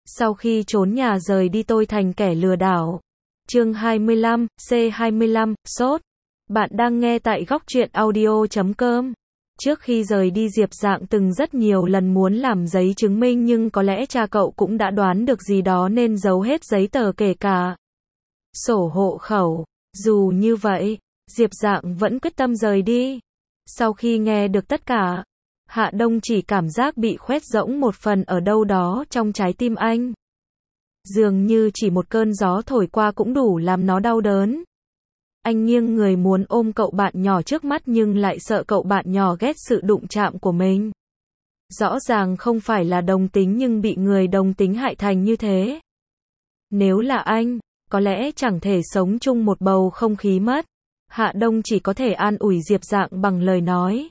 Sau khi trốn nhà rời đi tôi thành kẻ lừa đảo. Chương 25, C25, sốt. Bạn đang nghe tại góc truyện audio.com. Trước khi rời đi Diệp Dạng từng rất nhiều lần muốn làm giấy chứng minh nhưng có lẽ cha cậu cũng đã đoán được gì đó nên giấu hết giấy tờ kể cả sổ hộ khẩu. Dù như vậy, Diệp Dạng vẫn quyết tâm rời đi. Sau khi nghe được tất cả, Hạ Đông chỉ cảm giác bị khoét rỗng một phần ở đâu đó trong trái tim anh. Dường như chỉ một cơn gió thổi qua cũng đủ làm nó đau đớn. Anh nghiêng người muốn ôm cậu bạn nhỏ trước mắt nhưng lại sợ cậu bạn nhỏ ghét sự đụng chạm của mình. Rõ ràng không phải là đồng tính nhưng bị người đồng tính hại thành như thế. Nếu là anh, có lẽ chẳng thể sống chung một bầu không khí mất. Hạ Đông chỉ có thể an ủi Diệp Dạng bằng lời nói.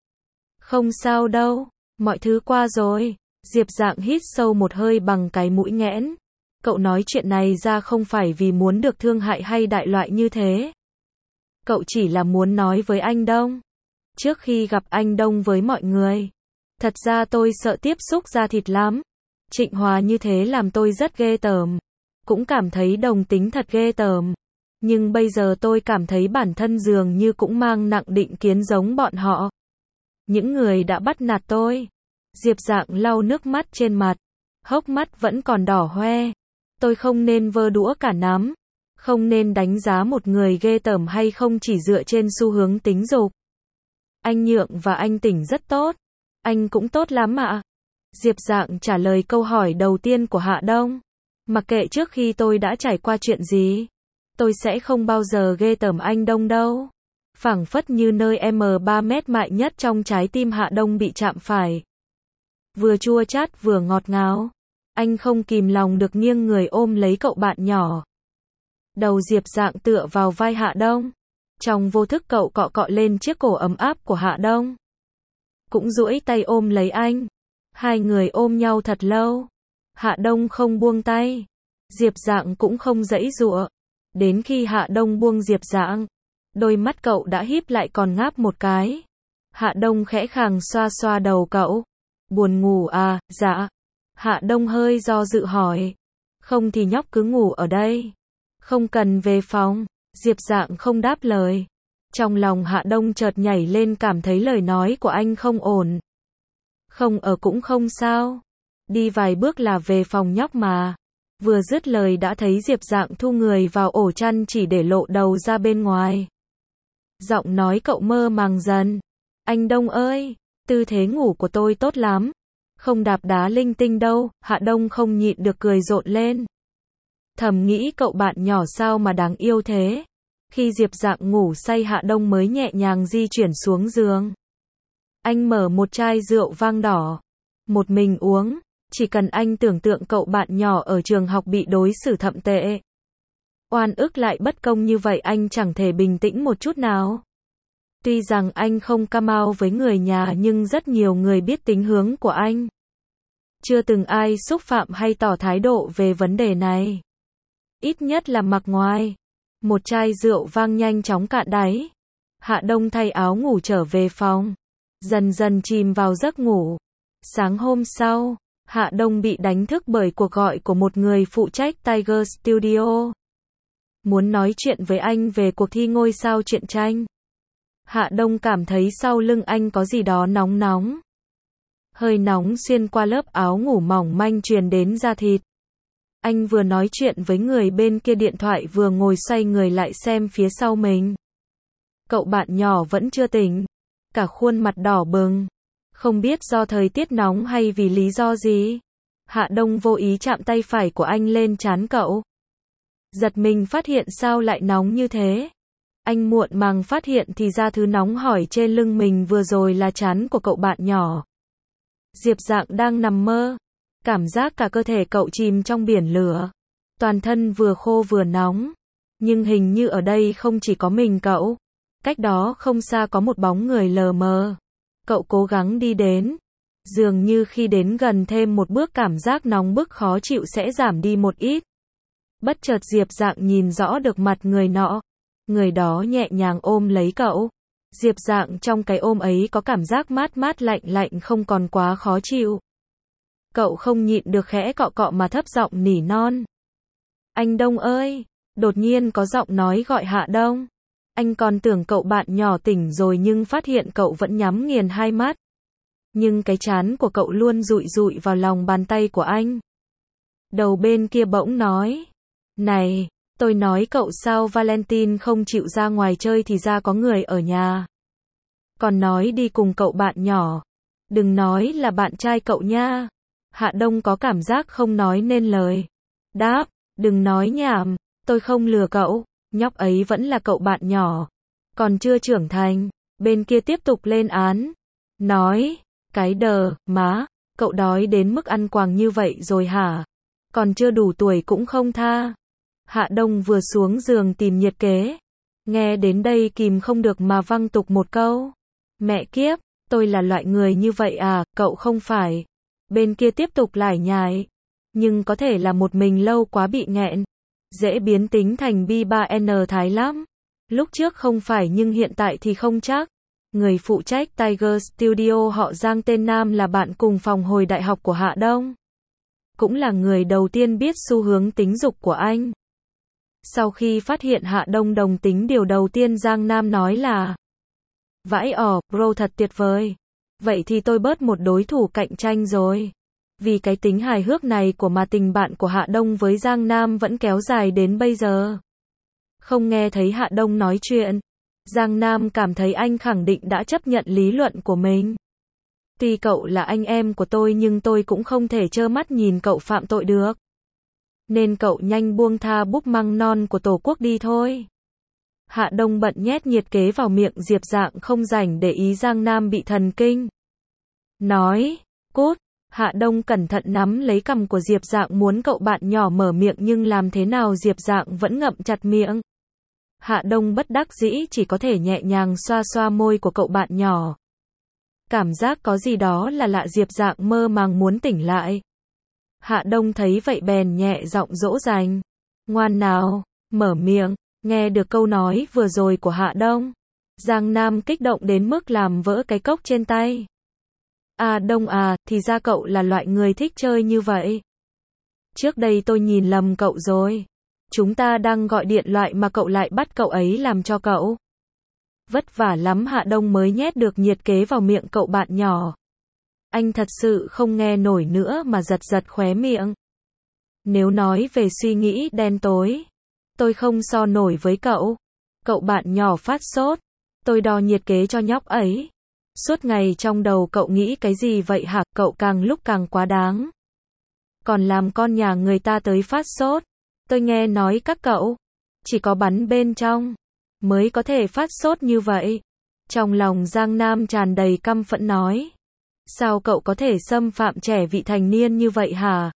Không sao đâu, mọi thứ qua rồi. Diệp Dạng hít sâu một hơi bằng cái mũi nghẽn. Cậu nói chuyện này ra không phải vì muốn được thương hại hay đại loại như thế. Cậu chỉ là muốn nói với anh Đông. Trước khi gặp anh Đông với mọi người, thật ra tôi sợ tiếp xúc da thịt lắm. Trịnh Hòa như thế làm tôi rất ghê tởm. Cũng cảm thấy đồng tính thật ghê tởm. Nhưng bây giờ tôi cảm thấy bản thân dường như cũng mang nặng định kiến giống bọn họ. Những người đã bắt nạt tôi. Diệp Dạng lau nước mắt trên mặt. Hốc mắt vẫn còn đỏ hoe. Tôi không nên vơ đũa cả nắm. Không nên đánh giá một người ghê tởm hay không chỉ dựa trên xu hướng tính dục. Anh Nhượng và anh Tỉnh rất tốt. Anh cũng tốt lắm ạ. Diệp Dạng trả lời câu hỏi đầu tiên của Hạ Đông. Mặc kệ trước khi tôi đã trải qua chuyện gì, tôi sẽ không bao giờ ghê tởm anh Đông đâu. Phảng phất như nơi M3 mét mại nhất trong trái tim Hạ Đông bị chạm phải. Vừa chua chát vừa ngọt ngào. Anh không kìm lòng được nghiêng người ôm lấy cậu bạn nhỏ. Đầu Diệp Dạng tựa vào vai Hạ Đông. Trong vô thức cậu cọ cọ lên chiếc cổ ấm áp của Hạ Đông. Cũng duỗi tay ôm lấy anh. Hai người ôm nhau thật lâu. Hạ Đông không buông tay. Diệp Dạng cũng không giãy giụa. Đến khi Hạ Đông buông Diệp Dạng, đôi mắt cậu đã híp lại còn ngáp một cái. Hạ Đông khẽ khàng xoa xoa đầu cậu. Buồn ngủ à? Dạ. Hạ Đông hơi do dự hỏi. Không thì nhóc cứ ngủ ở đây. Không cần về phòng. Diệp Dạng không đáp lời. Trong lòng Hạ Đông chợt nhảy lên cảm thấy lời nói của anh không ổn. Không ở cũng không sao. Đi vài bước là về phòng nhóc mà. Vừa dứt lời đã thấy Diệp Dạng thu người vào ổ chăn chỉ để lộ đầu ra bên ngoài. Giọng nói cậu mơ màng dần. Anh Đông ơi, tư thế ngủ của tôi tốt lắm. Không đạp đá linh tinh đâu. Hạ Đông không nhịn được cười rộn lên. Thầm nghĩ cậu bạn nhỏ sao mà đáng yêu thế. Khi Diệp Dạng ngủ say Hạ Đông mới nhẹ nhàng di chuyển xuống giường. Anh mở một chai rượu vang đỏ. Một mình uống. Chỉ cần anh tưởng tượng cậu bạn nhỏ ở trường học bị đối xử thậm tệ. Oan ức lại bất công như vậy anh chẳng thể bình tĩnh một chút nào. Tuy rằng anh không cam ao với người nhà nhưng rất nhiều người biết tính hướng của anh. Chưa từng ai xúc phạm hay tỏ thái độ về vấn đề này. Ít nhất là mặt ngoài. Một chai rượu vang nhanh chóng cạn đáy. Hạ Đông thay áo ngủ trở về phòng. Dần dần chìm vào giấc ngủ. Sáng hôm sau, Hạ Đông bị đánh thức bởi cuộc gọi của một người phụ trách Tiger Studio. Muốn nói chuyện với anh về cuộc thi ngôi sao truyện tranh. Hạ Đông cảm thấy sau lưng anh có gì đó nóng nóng. Hơi nóng xuyên qua lớp áo ngủ mỏng manh truyền đến da thịt. Anh vừa nói chuyện với người bên kia điện thoại vừa ngồi xoay người lại xem phía sau mình. Cậu bạn nhỏ vẫn chưa tỉnh. Cả khuôn mặt đỏ bừng. Không biết do thời tiết nóng hay vì lý do gì. Hạ Đông vô ý chạm tay phải của anh lên trán cậu. Giật mình phát hiện sao lại nóng như thế. Anh muộn màng phát hiện thì ra thứ nóng hổi trên lưng mình vừa rồi là trán của cậu bạn nhỏ. Diệp Dạng đang nằm mơ. Cảm giác cả cơ thể cậu chìm trong biển lửa. Toàn thân vừa khô vừa nóng. Nhưng hình như ở đây không chỉ có mình cậu. Cách đó không xa có một bóng người lờ mờ. Cậu cố gắng đi đến. Dường như khi đến gần thêm một bước cảm giác nóng bức khó chịu sẽ giảm đi một ít. Bất chợt Diệp Dạng nhìn rõ được mặt người nọ. Người đó nhẹ nhàng ôm lấy cậu. Diệp Dạng trong cái ôm ấy có cảm giác mát mát lạnh lạnh không còn quá khó chịu. Cậu không nhịn được khẽ cọ cọ mà thấp giọng nỉ non. Anh Đông ơi! Đột nhiên có giọng nói gọi Hạ Đông. Anh còn tưởng cậu bạn nhỏ tỉnh rồi nhưng phát hiện cậu vẫn nhắm nghiền hai mắt. Nhưng cái trán của cậu luôn dụi dụi vào lòng bàn tay của anh. Đầu bên kia bỗng nói. Này, tôi nói cậu sao Valentine không chịu ra ngoài chơi thì ra có người ở nhà. Còn nói đi cùng cậu bạn nhỏ. Đừng nói là bạn trai cậu nha. Hạ Đông có cảm giác không nói nên lời. Đáp, đừng nói nhảm, tôi không lừa cậu, nhóc ấy vẫn là cậu bạn nhỏ. Còn chưa trưởng thành, bên kia tiếp tục lên án. Nói, cái đờ, má, cậu đói đến mức ăn quàng như vậy rồi hả? Còn chưa đủ tuổi cũng không tha. Hạ Đông vừa xuống giường tìm nhiệt kế. Nghe đến đây kìm không được mà văng tục một câu. Mẹ kiếp, tôi là loại người như vậy à, cậu không phải. Bên kia tiếp tục lải nhải. Nhưng có thể là một mình lâu quá bị nghẹn. Dễ biến tính thành B3N thái lắm. Lúc trước không phải nhưng hiện tại thì không chắc. Người phụ trách Tiger Studio họ Giang tên Nam là bạn cùng phòng hồi đại học của Hạ Đông. Cũng là người đầu tiên biết xu hướng tính dục của anh. Sau khi phát hiện Hạ Đông đồng tính điều đầu tiên Giang Nam nói là vãi bro thật tuyệt vời. Vậy thì tôi bớt một đối thủ cạnh tranh rồi. Vì cái tính hài hước này của mà tình bạn của Hạ Đông với Giang Nam vẫn kéo dài đến bây giờ. Không nghe thấy Hạ Đông nói chuyện. Giang Nam cảm thấy anh khẳng định đã chấp nhận lý luận của mình. Tuy cậu là anh em của tôi nhưng tôi cũng không thể trơ mắt nhìn cậu phạm tội được. Nên cậu nhanh buông tha búp măng non của Tổ quốc đi thôi. Hạ Đông bận nhét nhiệt kế vào miệng Diệp Dạng không rảnh để ý Giang Nam bị thần kinh. Nói, cút. Hạ Đông cẩn thận nắm lấy cằm của Diệp Dạng muốn cậu bạn nhỏ mở miệng nhưng làm thế nào Diệp Dạng vẫn ngậm chặt miệng. Hạ Đông bất đắc dĩ chỉ có thể nhẹ nhàng xoa xoa môi của cậu bạn nhỏ. Cảm giác có gì đó là lạ Diệp Dạng mơ màng muốn tỉnh lại. Hạ Đông thấy vậy bèn nhẹ giọng dỗ dành. Ngoan nào, mở miệng. Nghe được câu nói vừa rồi của Hạ Đông. Giang Nam kích động đến mức làm vỡ cái cốc trên tay. À Đông à, thì ra cậu là loại người thích chơi như vậy. Trước đây tôi nhìn lầm cậu rồi. Chúng ta đang gọi điện loại mà cậu lại bắt cậu ấy làm cho cậu. Vất vả lắm Hạ Đông mới nhét được nhiệt kế vào miệng cậu bạn nhỏ. Anh thật sự không nghe nổi nữa mà giật giật khóe miệng. Nếu nói về suy nghĩ đen tối, tôi không so nổi với cậu. Cậu bạn nhỏ phát sốt. Tôi đo nhiệt kế cho nhóc ấy. Suốt ngày trong đầu cậu nghĩ cái gì vậy hả? Cậu càng lúc càng quá đáng. Còn làm con nhà người ta tới phát sốt. Tôi nghe nói các cậu chỉ có bắn bên trong mới có thể phát sốt như vậy. Trong lòng Giang Nam tràn đầy căm phẫn nói. Sao cậu có thể xâm phạm trẻ vị thành niên như vậy hả?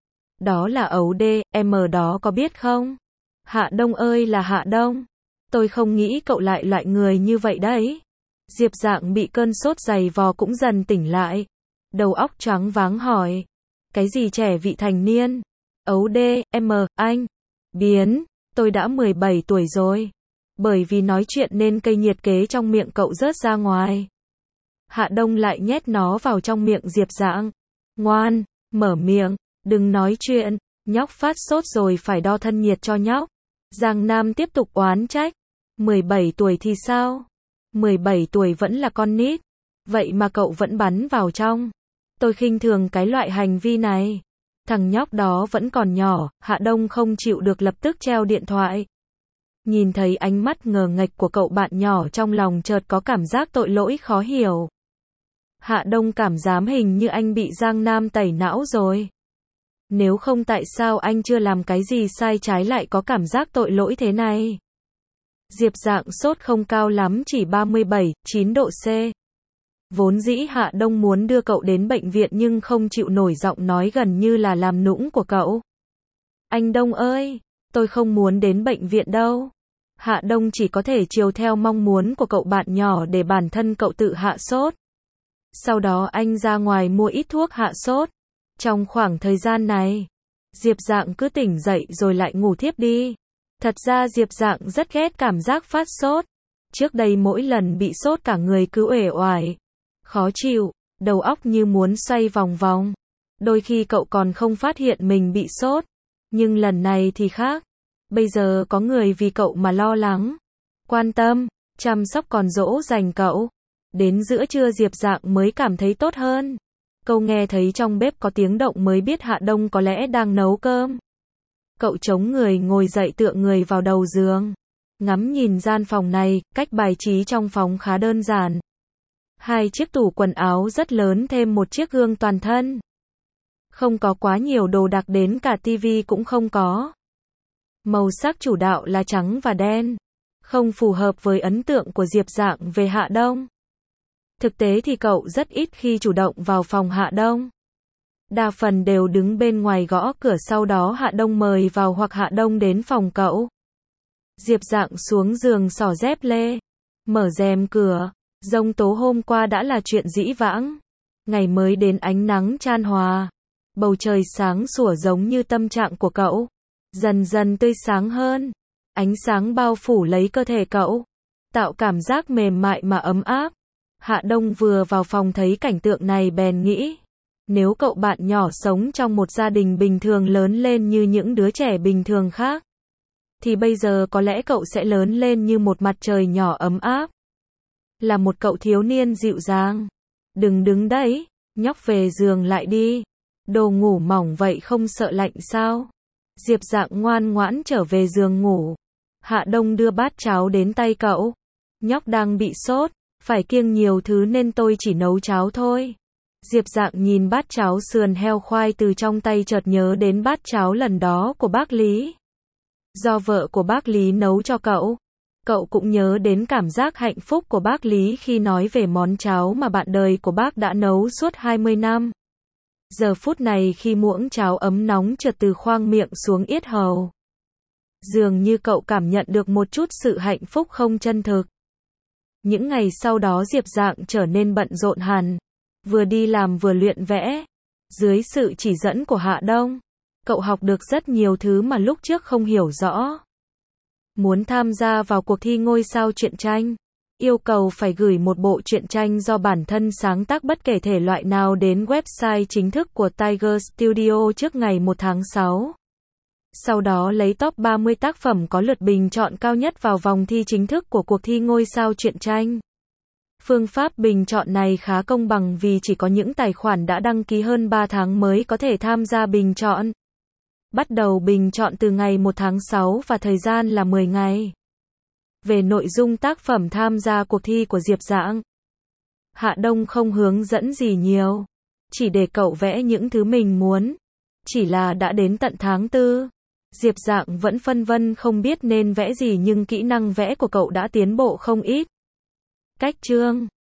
Đó là ấu đê, em ở đó có biết không? Hạ Đông ơi là Hạ Đông. Tôi không nghĩ cậu lại loại người như vậy đấy. Diệp Dạng bị cơn sốt dày vò cũng dần tỉnh lại. Đầu óc choáng váng hỏi. Cái gì trẻ vị thành niên? Ấu đê, anh. Biến, tôi đã 17 tuổi rồi. Bởi vì nói chuyện nên cây nhiệt kế trong miệng cậu rớt ra ngoài. Hạ Đông lại nhét nó vào trong miệng Diệp Dạng. Ngoan, mở miệng, đừng nói chuyện. Nhóc phát sốt rồi phải đo thân nhiệt cho nhóc. Giang Nam tiếp tục oán trách. 17 tuổi thì sao? 17 tuổi vẫn là con nít. Vậy mà cậu vẫn bắn vào trong. Tôi khinh thường cái loại hành vi này. Thằng nhóc đó vẫn còn nhỏ. Hạ Đông không chịu được lập tức treo điện thoại. Nhìn thấy ánh mắt ngờ nghệch của cậu bạn nhỏ trong lòng chợt có cảm giác tội lỗi khó hiểu. Hạ Đông cảm giác hình như anh bị Giang Nam tẩy não rồi. Nếu không tại sao anh chưa làm cái gì sai trái lại có cảm giác tội lỗi thế này? Diệp Dạng sốt không cao lắm chỉ 37,9 độ C. Vốn dĩ Hạ Đông muốn đưa cậu đến bệnh viện nhưng không chịu nổi giọng nói gần như là làm nũng của cậu. Anh Đông ơi, tôi không muốn đến bệnh viện đâu. Hạ Đông chỉ có thể chiều theo mong muốn của cậu bạn nhỏ để bản thân cậu tự hạ sốt. Sau đó anh ra ngoài mua ít thuốc hạ sốt. Trong khoảng thời gian này, Diệp Dạng cứ tỉnh dậy rồi lại ngủ thiếp đi. Thật ra Diệp Dạng rất ghét cảm giác phát sốt. Trước đây mỗi lần bị sốt cả người cứ uể oải, khó chịu, đầu óc như muốn xoay vòng vòng. Đôi khi cậu còn không phát hiện mình bị sốt. Nhưng lần này thì khác. Bây giờ có người vì cậu mà lo lắng, quan tâm, chăm sóc còn dỗ dành cậu. Đến giữa trưa Diệp Dạng mới cảm thấy tốt hơn. Cậu nghe thấy trong bếp có tiếng động mới biết Hạ Đông có lẽ đang nấu cơm. Cậu chống người ngồi dậy tựa người vào đầu giường. Ngắm nhìn gian phòng này, cách bài trí trong phòng khá đơn giản. 2 chiếc tủ quần áo rất lớn thêm một chiếc gương toàn thân. Không có quá nhiều đồ đạc, đến cả tivi cũng không có. Màu sắc chủ đạo là trắng và đen. Không phù hợp với ấn tượng của Diệp Dạng về Hạ Đông. Thực tế thì cậu rất ít khi chủ động vào phòng Hạ Đông. Đa phần đều đứng bên ngoài gõ cửa, sau đó Hạ Đông mời vào hoặc Hạ Đông đến phòng cậu. Diệp Dạng xuống giường xỏ dép lê, mở rèm cửa. Giông tố hôm qua đã là chuyện dĩ vãng. Ngày mới đến ánh nắng chan hòa. Bầu trời sáng sủa giống như tâm trạng của cậu. Dần dần tươi sáng hơn. Ánh sáng bao phủ lấy cơ thể cậu, tạo cảm giác mềm mại mà ấm áp. Hạ Đông vừa vào phòng thấy cảnh tượng này bèn nghĩ. Nếu cậu bạn nhỏ sống trong một gia đình bình thường lớn lên như những đứa trẻ bình thường khác, thì bây giờ có lẽ cậu sẽ lớn lên như một mặt trời nhỏ ấm áp. Là một cậu thiếu niên dịu dàng. Đừng đứng đấy, nhóc về giường lại đi. Đồ ngủ mỏng vậy không sợ lạnh sao? Diệp Dạng ngoan ngoãn trở về giường ngủ. Hạ Đông đưa bát cháo đến tay cậu. Nhóc đang bị sốt, phải kiêng nhiều thứ nên tôi chỉ nấu cháo thôi. Diệp Dạng nhìn bát cháo sườn heo khoai từ trong tay chợt nhớ đến bát cháo lần đó của bác Lý. Do vợ của bác Lý nấu cho cậu. Cậu cũng nhớ đến cảm giác hạnh phúc của bác Lý khi nói về món cháo mà bạn đời của bác đã nấu suốt 20 năm. Giờ phút này khi muỗng cháo ấm nóng trượt từ khoang miệng xuống yết hầu, dường như cậu cảm nhận được một chút sự hạnh phúc không chân thực. Những ngày sau đó Diệp Dạng trở nên bận rộn hẳn, vừa đi làm vừa luyện vẽ. Dưới sự chỉ dẫn của Hạ Đông, cậu học được rất nhiều thứ mà lúc trước không hiểu rõ. Muốn tham gia vào cuộc thi ngôi sao truyện tranh, yêu cầu phải gửi một bộ truyện tranh do bản thân sáng tác bất kể thể loại nào đến website chính thức của Tiger Studio trước ngày 1 tháng 6. Sau đó lấy top 30 tác phẩm có lượt bình chọn cao nhất vào vòng thi chính thức của cuộc thi ngôi sao truyện tranh. Phương pháp bình chọn này khá công bằng vì chỉ có những tài khoản đã đăng ký hơn 3 tháng mới có thể tham gia bình chọn. Bắt đầu bình chọn từ ngày 1 tháng 6 và thời gian là 10 ngày. Về nội dung tác phẩm tham gia cuộc thi của Diệp Dạng, Hạ Đông không hướng dẫn gì nhiều, chỉ để cậu vẽ những thứ mình muốn. Chỉ là đã đến tận tháng 4, Diệp Dạng vẫn phân vân không biết nên vẽ gì, nhưng kỹ năng vẽ của cậu đã tiến bộ không ít. Cách chương